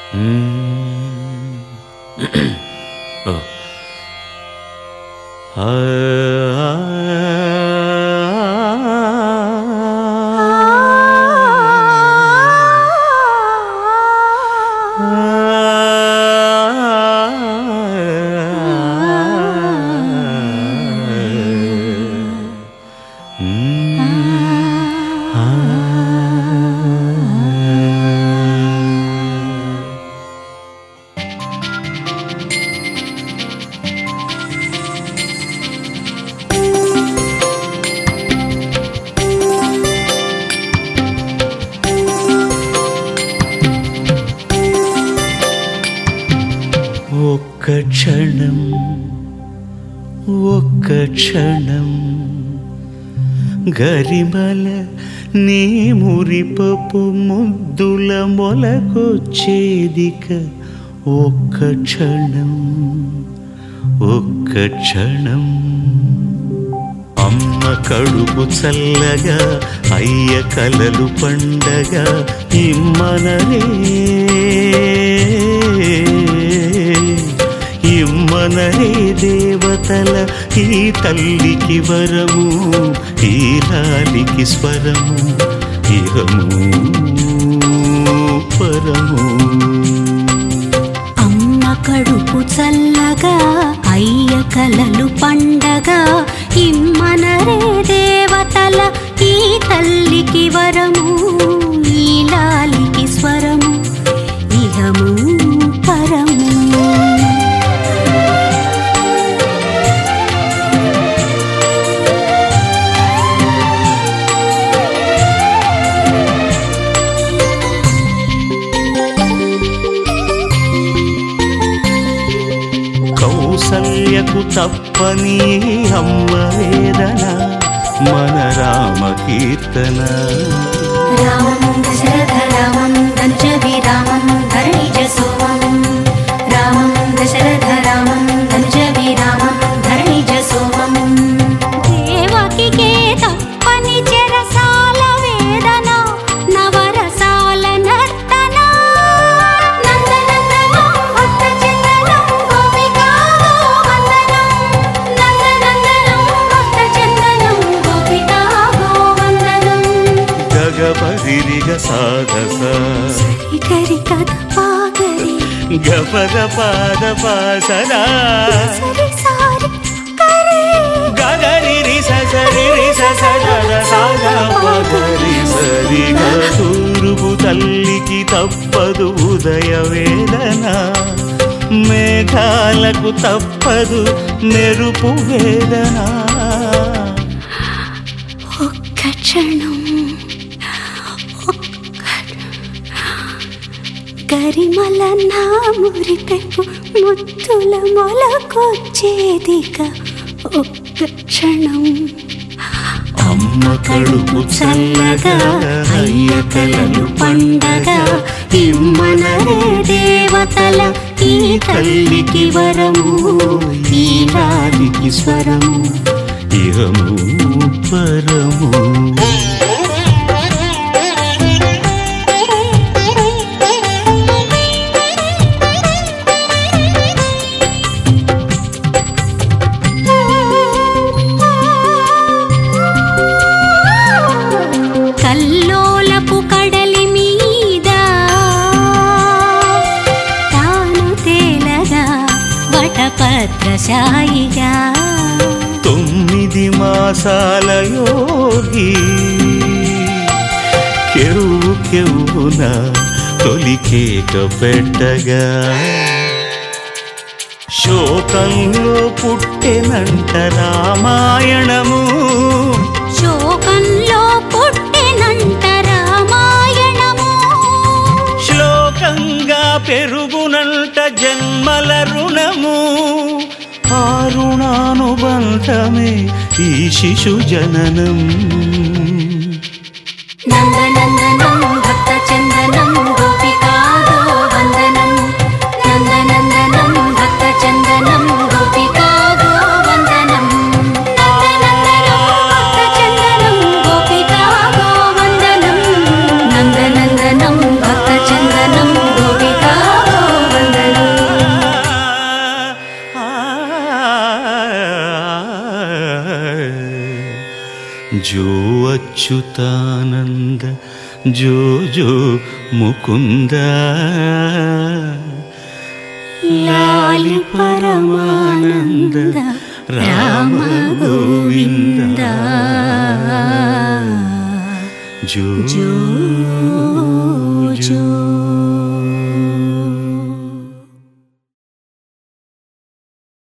ఒక్క క్షణం గరిమల నీ మురిపపు ముద్దుల మొలకొచ్చేదిక ఒక్క క్షణం అమ్మ కడుపు చల్లగా అయ్య కలలు పండగా ఇమ్మనరే దేవతల ఈ తల్లికి వరము ఈ లాలికి స్వరము ఇహము పరము. అమ్మ కడుపు చల్లగా అయ్య కలలు పండగా ఇమ్మనరే దేవతల ఈ తల్లికి వరము ఈ లాలికి స్వరము ఇహము పరము. కౌసల్యకు తప్పని అమ్మ వేదన మన రామ కీర్తన. రామం దశరథ రామం ధనుజవి రామం ధరణిజ సోమం రామం దశరథ రామం ధనుజవి రామం ధరణిజ సోమం. దేవకికే తప్పని చెరసాల వేదన నవరసాల నర్తన నందనందనం భక్త చందనం గోపికా గోవందనం నందనందనం భక్త చందనం గోపికా గోవందనం. గగపదిరిగ సాధస గరి కథ పాగరి గపద పాద పాసదా గగరి సరి సాగా పగరి సరిగా. తూర్పు తల్లికి తప్పదు ఉదయ వేదన మేఘాలకు తప్పదు మెరుపు వేదన. ఒక్క క్షణం గరిమల నా మురిపెప్పు ముద్దుల మొలకొచ్చేదిక ఒక్క క్షణం. అమ్మ కడుపు చల్లగా అయ్య కలలు పండగా ఇమ్మనరే దేవతల ఈ తల్లికి వరము ఈ లాలికి స్వరము ఇహము పరము. కల్లోలపు కడలి మీద తాను తేలగా వటపత్రశాయిగా 9 మాసాల యోగి కెరువు కెవ్వున తొలికేక పెట్టగా శోకంలో పుట్టెనంట రామాయణము శోకంలో పుట్టెనంట రామాయణము శ్లోకంగా పెరుగునంట జన్మల రుణము ఆ రుణానుబంధమే ఈ శిశు జననం. నందనందనం భక్త చందనం గోపికా గోవందనం నందనందనం భక్త చందనం గోపికా గోవందనం నందనందనం భక్త చందనం గోపికా గోవందనం నందనందనం భక్త చందనం గోపికా జో అచ్యుతానంద జో జో ముకుంద లాలి పరమానంద రామ గోవింద జో